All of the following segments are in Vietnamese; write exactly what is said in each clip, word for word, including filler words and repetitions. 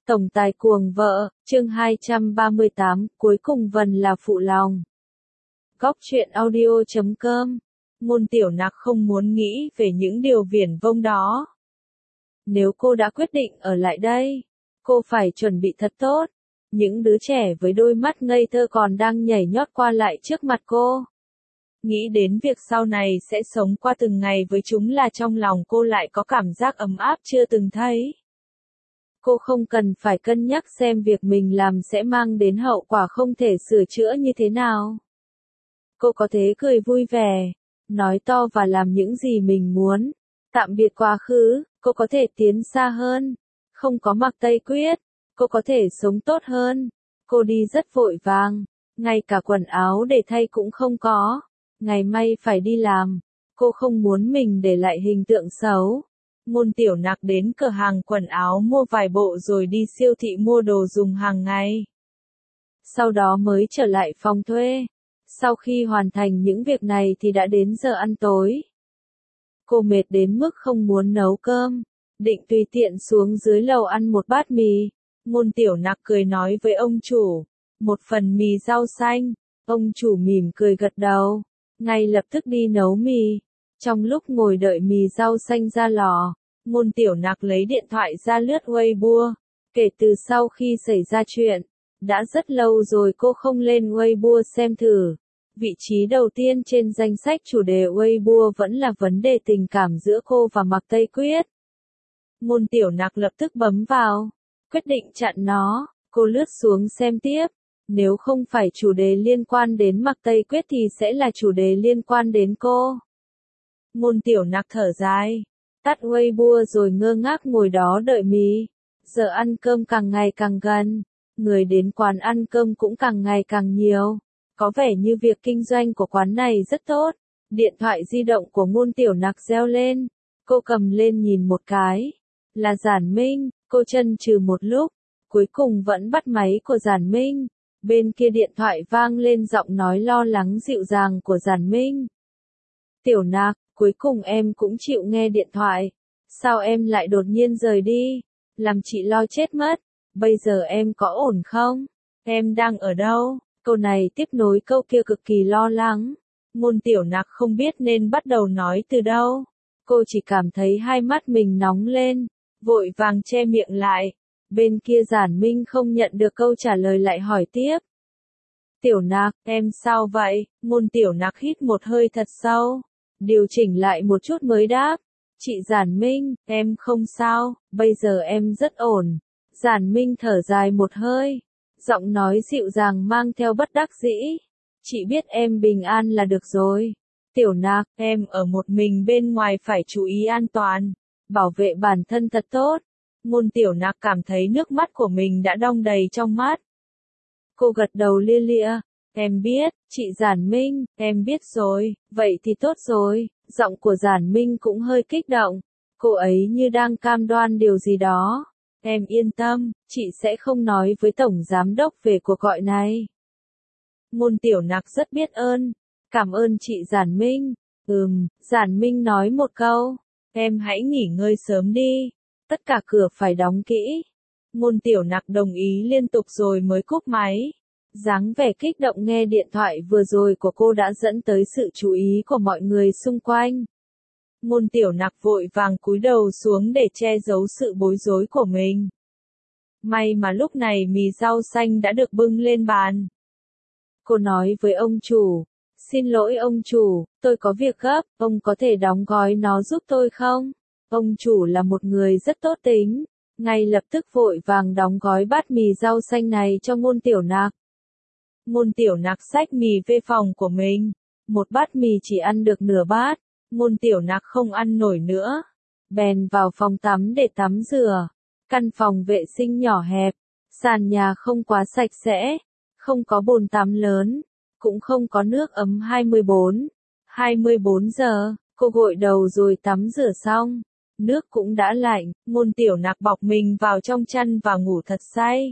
Tổng tài cuồng vợ, chương hai trăm ba mươi tám, cuối cùng Vân là phụ lòng. Góc truyện audio chấm com. Ngôn Tiểu Nặc không muốn nghĩ về những điều viển vông đó. Nếu cô đã quyết định ở lại đây, cô phải chuẩn bị thật tốt. Những đứa trẻ với đôi mắt ngây thơ còn đang nhảy nhót qua lại trước mặt cô. Nghĩ đến việc sau này sẽ sống qua từng ngày với chúng là trong lòng cô lại có cảm giác ấm áp chưa từng thấy. Cô không cần phải cân nhắc xem việc mình làm sẽ mang đến hậu quả không thể sửa chữa như thế nào. Cô có thể cười vui vẻ, nói to và làm những gì mình muốn. Tạm biệt quá khứ, cô có thể tiến xa hơn. Không có mặc tây quyết, cô có thể sống tốt hơn. Cô đi rất vội vàng, ngay cả quần áo để thay cũng không có. Ngày mai phải đi làm, cô không muốn mình để lại hình tượng xấu. Ngôn Tiểu Nặc đến cửa hàng quần áo mua vài bộ rồi đi siêu thị mua đồ dùng hàng ngày. Sau đó mới trở lại phòng thuê. Sau khi hoàn thành những việc này thì đã đến giờ ăn tối. Cô mệt đến mức không muốn nấu cơm, định tùy tiện xuống dưới lầu ăn một bát mì. Ngôn Tiểu Nặc cười nói với ông chủ, một phần mì rau xanh. Ông chủ mỉm cười gật đầu, ngay lập tức đi nấu mì. Trong lúc ngồi đợi mì rau xanh ra lò, Ngôn Tiểu Nặc lấy điện thoại ra lướt Weibo. Kể từ sau khi xảy ra chuyện, đã rất lâu rồi cô không lên Weibo xem thử. Vị trí đầu tiên trên danh sách chủ đề Weibo vẫn là vấn đề tình cảm giữa cô và Mạc Tây Quyết. Ngôn Tiểu Nặc lập tức bấm vào, quyết định chặn nó. Cô lướt xuống xem tiếp. Nếu không phải chủ đề liên quan đến Mạc Tây Quyết thì sẽ là chủ đề liên quan đến cô. Ngôn Tiểu Nặc thở dài, tắt Weibo rồi ngơ ngác ngồi đó đợi mì. Giờ ăn cơm càng ngày càng gần, người đến quán ăn cơm cũng càng ngày càng nhiều. Có vẻ như việc kinh doanh của quán này rất tốt. Điện thoại di động của Ngôn Tiểu Nặc reo lên. Cô cầm lên nhìn một cái. Là Giản Minh. Cô chần chừ một lúc, cuối cùng vẫn bắt máy của Giản Minh. Bên kia điện thoại vang lên giọng nói lo lắng dịu dàng của Giản Minh. Tiểu Nặc, cuối cùng em cũng chịu nghe điện thoại. Sao em lại đột nhiên rời đi? Làm chị lo chết mất. Bây giờ em có ổn không? Em đang ở đâu? Câu này tiếp nối câu kia cực kỳ lo lắng. Ngôn Tiểu Nặc không biết nên bắt đầu nói từ đâu. Cô chỉ cảm thấy hai mắt mình nóng lên, vội vàng che miệng lại. Bên kia Giản Minh không nhận được câu trả lời lại hỏi tiếp. Tiểu Nặc, em sao vậy? Ngôn Tiểu Nặc hít một hơi thật sâu, điều chỉnh lại một chút mới đáp. Chị Giản Minh, em không sao, bây giờ em rất ổn. Giản Minh thở dài một hơi, giọng nói dịu dàng mang theo bất đắc dĩ. Chị biết em bình an là được rồi. Tiểu Nặc, em ở một mình bên ngoài phải chú ý an toàn, bảo vệ bản thân thật tốt. Ngôn Tiểu Nặc cảm thấy nước mắt của mình đã đong đầy trong mắt. Cô gật đầu lia lịa. Em biết, chị Giản Minh, em biết rồi, vậy thì tốt rồi. Giọng của Giản Minh cũng hơi kích động. Cô ấy như đang cam đoan điều gì đó. Em yên tâm, chị sẽ không nói với Tổng Giám Đốc về cuộc gọi này. Ngôn Tiểu Nặc rất biết ơn. Cảm ơn chị Giản Minh. Ừm, Giản Minh nói một câu. Em hãy nghỉ ngơi sớm đi. Tất cả cửa phải đóng kỹ. Ngôn Tiểu Nặc đồng ý liên tục rồi mới cúp máy. Dáng vẻ kích động nghe điện thoại vừa rồi của cô đã dẫn tới sự chú ý của mọi người xung quanh. Ngôn Tiểu Nặc vội vàng cúi đầu xuống để che giấu sự bối rối của mình. May mà lúc này mì rau xanh đã được bưng lên bàn. Cô nói với ông chủ. Xin lỗi ông chủ, tôi có việc gấp, ông có thể đóng gói nó giúp tôi không? Ông chủ là một người rất tốt tính, ngay lập tức vội vàng đóng gói bát mì rau xanh này cho Ngôn Tiểu Nặc. Ngôn Tiểu Nặc xách mì về phòng của mình, một bát mì chỉ ăn được nửa bát, Ngôn Tiểu Nặc không ăn nổi nữa. Bèn vào phòng tắm để tắm rửa. Căn phòng vệ sinh nhỏ hẹp, sàn nhà không quá sạch sẽ, không có bồn tắm lớn, cũng không có nước ấm hai mươi bốn. hai mươi bốn giờ, cô gội đầu rồi tắm rửa xong. Nước cũng đã lạnh, Ngôn Tiểu Nặc bọc mình vào trong chăn và ngủ thật say.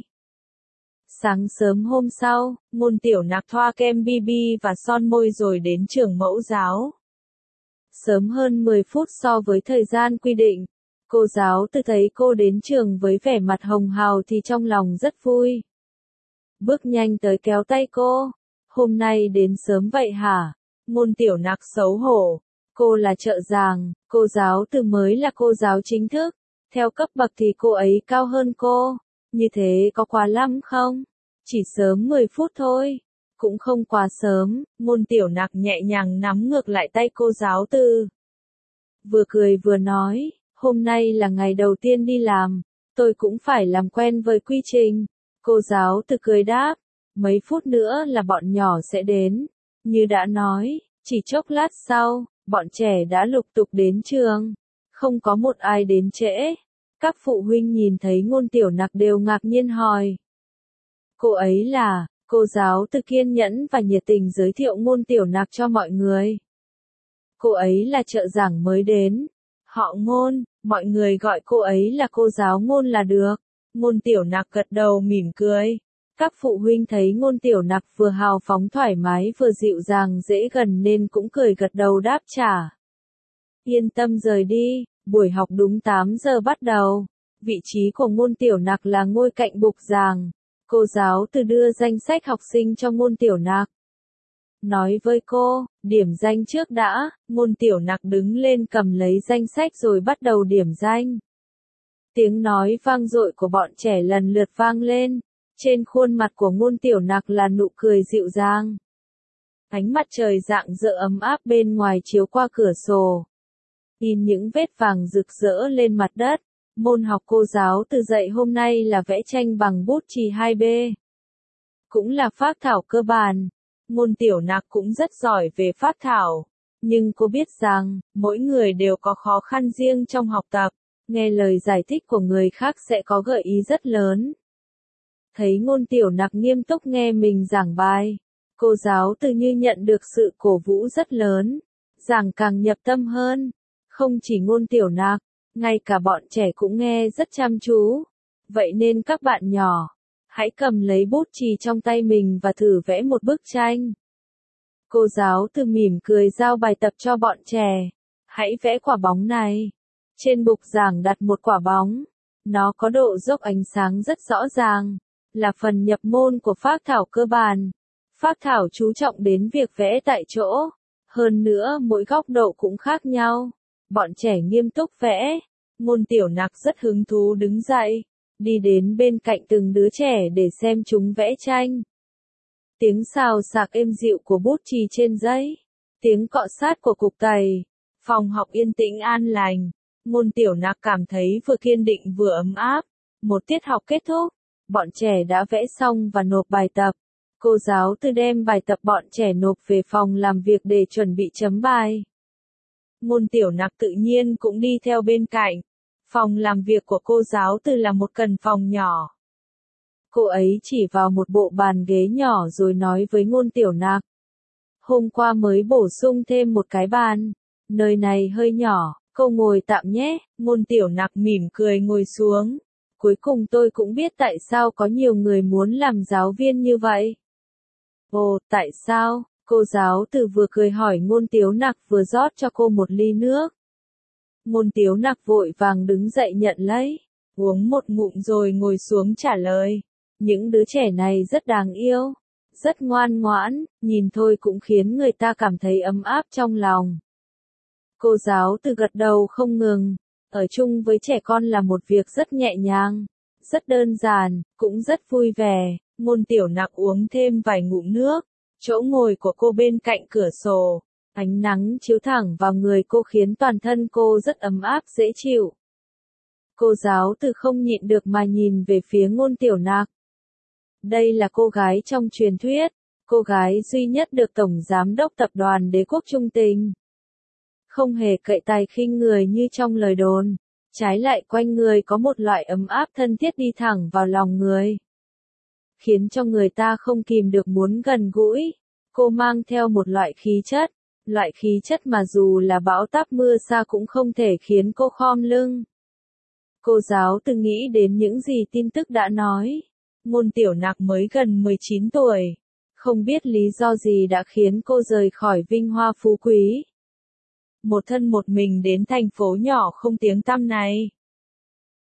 Sáng sớm hôm sau, Ngôn Tiểu Nặc thoa kem bê bê và son môi rồi đến trường mẫu giáo. Sớm hơn mười phút so với thời gian quy định, Cô giáo từ thấy cô đến trường với vẻ mặt hồng hào thì trong lòng rất vui. Bước nhanh tới kéo tay cô. Hôm nay đến sớm vậy hả? Ngôn Tiểu Nặc xấu hổ. Cô là trợ giảng, cô giáo từ mới là cô giáo chính thức. Theo cấp bậc thì cô ấy cao hơn cô. Như thế có quá lắm không? Chỉ sớm mười phút thôi. Cũng không quá sớm, Ngôn Tiểu Nặc nhẹ nhàng nắm ngược lại tay cô giáo từ. Vừa cười vừa nói, hôm nay là ngày đầu tiên đi làm, tôi cũng phải làm quen với quy trình. Cô giáo từ cười đáp, mấy phút nữa là bọn nhỏ sẽ đến. Như đã nói, chỉ chốc lát sau, bọn trẻ đã lục tục đến trường. Không có một ai đến trễ. Các phụ huynh nhìn thấy Ngôn Tiểu Nặc đều ngạc nhiên hỏi. Cô ấy là, cô giáo từ kiên nhẫn và nhiệt tình giới thiệu Ngôn Tiểu Nặc cho mọi người. Cô ấy là trợ giảng mới đến. Họ Ngôn, mọi người gọi cô ấy là cô giáo Ngôn là được. Ngôn Tiểu Nặc gật đầu mỉm cười. Các phụ huynh thấy Ngôn Tiểu Nặc vừa hào phóng thoải mái vừa dịu dàng dễ gần nên cũng cười gật đầu đáp trả. Yên tâm rời đi, buổi học đúng tám giờ bắt đầu. Vị trí của Ngôn Tiểu Nặc là ngôi cạnh bục giảng. Cô giáo từ đưa danh sách học sinh cho Ngôn Tiểu Nặc. Nói với cô, điểm danh trước đã. Ngôn Tiểu Nặc đứng lên cầm lấy danh sách rồi bắt đầu điểm danh. Tiếng nói vang dội của bọn trẻ lần lượt vang lên. Trên khuôn mặt của Ngôn Tiểu Nặc là nụ cười dịu dàng. Ánh mặt trời rạng rỡ ấm áp bên ngoài chiếu qua cửa sổ. In những vết vàng rực rỡ lên mặt đất. Môn học cô giáo từ dạy hôm nay là vẽ tranh bằng bút chì hai B. Cũng là phác thảo cơ bản. Ngôn Tiểu Nặc cũng rất giỏi về phác thảo. Nhưng cô biết rằng, mỗi người đều có khó khăn riêng trong học tập. Nghe lời giải thích của người khác sẽ có gợi ý rất lớn. Thấy Ngôn Tiểu Nặc nghiêm túc nghe mình giảng bài. Cô giáo từ như nhận được sự cổ vũ rất lớn. Giảng càng nhập tâm hơn. Không chỉ Ngôn Tiểu Nặc, ngay cả bọn trẻ cũng nghe rất chăm chú. Vậy nên các bạn nhỏ, hãy cầm lấy bút chì trong tay mình và thử vẽ một bức tranh. Cô giáo từ mỉm cười giao bài tập cho bọn trẻ. Hãy vẽ quả bóng này. Trên bục giảng đặt một quả bóng. Nó có độ dốc ánh sáng rất rõ ràng. Là phần nhập môn của phác thảo cơ bản. Phác thảo chú trọng đến việc vẽ tại chỗ. Hơn nữa mỗi góc độ cũng khác nhau. Bọn trẻ nghiêm túc vẽ. Ngôn Tiểu Nặc rất hứng thú đứng dậy. Đi đến bên cạnh từng đứa trẻ để xem chúng vẽ tranh. Tiếng xào xạc êm dịu của bút chì trên giấy. Tiếng cọ sát của cục tẩy. Phòng học yên tĩnh an lành. Ngôn Tiểu Nặc cảm thấy vừa kiên định vừa ấm áp. Một tiết học kết thúc. Bọn trẻ đã vẽ xong và nộp bài tập. Cô giáo từ đem bài tập bọn trẻ nộp về phòng làm việc để chuẩn bị chấm bài. Ngôn Tiểu Nặc tự nhiên cũng đi theo bên cạnh. Phòng làm việc của cô giáo từ là một căn phòng nhỏ. Cô ấy chỉ vào một bộ bàn ghế nhỏ rồi nói với Ngôn Tiểu Nặc. Hôm qua mới bổ sung thêm một cái bàn. Nơi này hơi nhỏ, cô ngồi tạm nhé. Ngôn Tiểu Nặc mỉm cười ngồi xuống. Cuối cùng tôi cũng biết tại sao có nhiều người muốn làm giáo viên như vậy. Ồ, tại sao? Cô giáo từ vừa cười hỏi Ngôn Tiểu Nặc vừa rót cho cô một ly nước. Ngôn Tiểu Nặc vội vàng đứng dậy nhận lấy, uống một ngụm rồi ngồi xuống trả lời. Những đứa trẻ này rất đáng yêu, rất ngoan ngoãn, nhìn thôi cũng khiến người ta cảm thấy ấm áp trong lòng. Cô giáo từ gật đầu không ngừng, ở chung với trẻ con là một việc rất nhẹ nhàng, rất đơn giản, cũng rất vui vẻ. Ngôn Tiểu Nặc uống thêm vài ngụm nước. Chỗ ngồi của cô bên cạnh cửa sổ, ánh nắng chiếu thẳng vào người cô khiến toàn thân cô rất ấm áp dễ chịu. Cô giáo từ không nhịn được mà nhìn về phía Ngôn Tiểu Nặc. Đây là cô gái trong truyền thuyết, cô gái duy nhất được Tổng Giám đốc Tập đoàn Đế quốc trung tình. Không hề cậy tài khinh người như trong lời đồn, trái lại quanh người có một loại ấm áp thân thiết đi thẳng vào lòng người. Khiến cho người ta không kìm được muốn gần gũi. Cô mang theo một loại khí chất, loại khí chất mà dù là bão táp mưa xa cũng không thể khiến cô khom lưng. Cô giáo từng nghĩ đến những gì tin tức đã nói. Ngôn Tiểu Nặc mới gần mười chín tuổi. Không biết lý do gì đã khiến cô rời khỏi vinh hoa phú quý. Một thân một mình đến thành phố nhỏ không tiếng tăm này.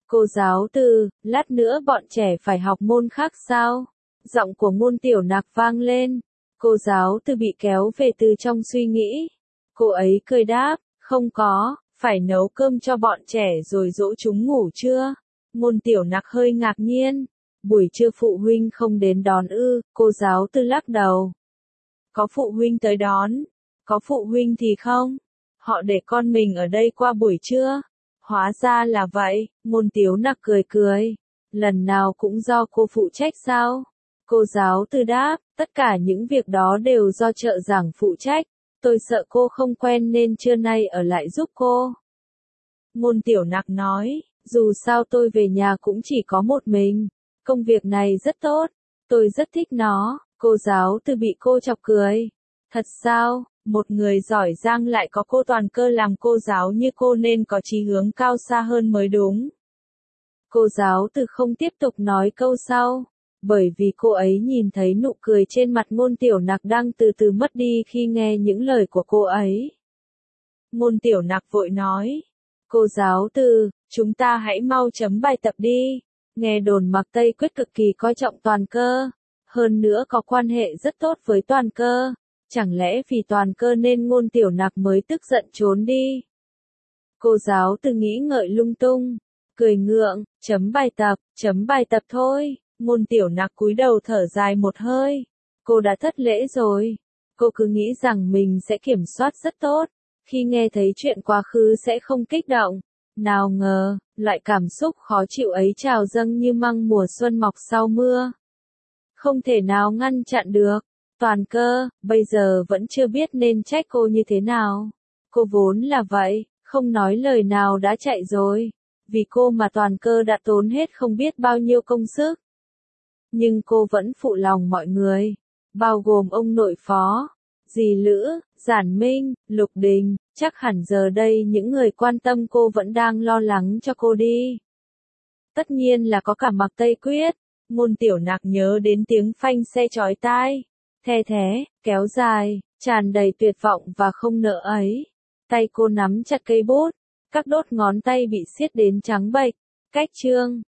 Cô giáo Từ, lát nữa bọn trẻ phải học môn khác sao? Giọng của Ngôn Tiểu Nặc vang lên. Cô giáo Từ bị kéo về từ trong suy nghĩ. Cô ấy cười đáp, không có, phải nấu cơm cho bọn trẻ rồi dỗ chúng ngủ chưa? Ngôn Tiểu Nặc hơi ngạc nhiên. Buổi trưa phụ huynh không đến đón ư, cô giáo Từ lắc đầu. Có phụ huynh tới đón, có phụ huynh thì không. Họ để con mình ở đây qua buổi trưa. Hóa ra là vậy, Ngôn Tiểu Nặc cười cười. Lần nào cũng do cô phụ trách sao? Cô giáo Từ đáp, tất cả những việc đó đều do trợ giảng phụ trách. Tôi sợ cô không quen nên trưa nay ở lại giúp cô. Ngôn Tiểu Nặc nói, dù sao tôi về nhà cũng chỉ có một mình. Công việc này rất tốt, tôi rất thích nó. Cô giáo Từ bị cô chọc cười. Thật sao, một người giỏi giang lại có cô Toàn Cơ làm cô giáo như cô nên có chí hướng cao xa hơn mới đúng. Cô giáo Từ không tiếp tục nói câu sau, bởi vì cô ấy nhìn thấy nụ cười trên mặt Ngôn Tiểu Nặc đang từ từ mất đi khi nghe những lời của cô ấy. Ngôn Tiểu Nặc vội nói, cô giáo Từ, chúng ta hãy mau chấm bài tập đi. Nghe đồn Mạc Tây Quyết cực kỳ coi trọng Toàn Cơ, hơn nữa có quan hệ rất tốt với Toàn Cơ. Chẳng lẽ vì Toàn Cơ nên Ngôn Tiểu Nặc mới tức giận trốn đi? Cô giáo Từ nghĩ ngợi lung tung, cười ngượng, chấm bài tập, chấm bài tập thôi. Ngôn Tiểu Nặc cúi đầu thở dài một hơi. Cô đã thất lễ rồi. Cô cứ nghĩ rằng mình sẽ kiểm soát rất tốt, khi nghe thấy chuyện quá khứ sẽ không kích động. Nào ngờ, loại cảm xúc khó chịu ấy trào dâng như măng mùa xuân mọc sau mưa. Không thể nào ngăn chặn được. Toàn Cơ, bây giờ vẫn chưa biết nên trách cô như thế nào. Cô vốn là vậy, không nói lời nào đã chạy rồi. Vì cô mà Toàn Cơ đã tốn hết không biết bao nhiêu công sức. Nhưng cô vẫn phụ lòng mọi người, bao gồm ông nội phó, dì Lữ, Giản Minh, Lục Đình, chắc hẳn giờ đây những người quan tâm cô vẫn đang lo lắng cho cô đi. Tất nhiên là có cả Mạc Tây Quyết. Ngôn Tiểu Nặc nhớ đến tiếng phanh xe chói tai, the thé, kéo dài, tràn đầy tuyệt vọng và không nỡ ấy. Tay cô nắm chặt cây bút, các đốt ngón tay bị siết đến trắng bệch. Cách chương